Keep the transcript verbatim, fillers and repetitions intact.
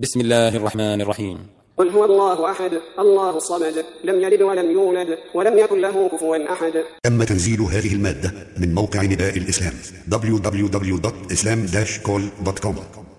بسم الله الرحمن الرحيم. قل هو الله أحد الله الصمد لم يلد ولم يولد ولم يكن له كفوا أحد. تم تنزيل هذه المادة من موقع نداء الإسلام دبليو دبليو دبليو دوت إسلام داش كول دوت كوم.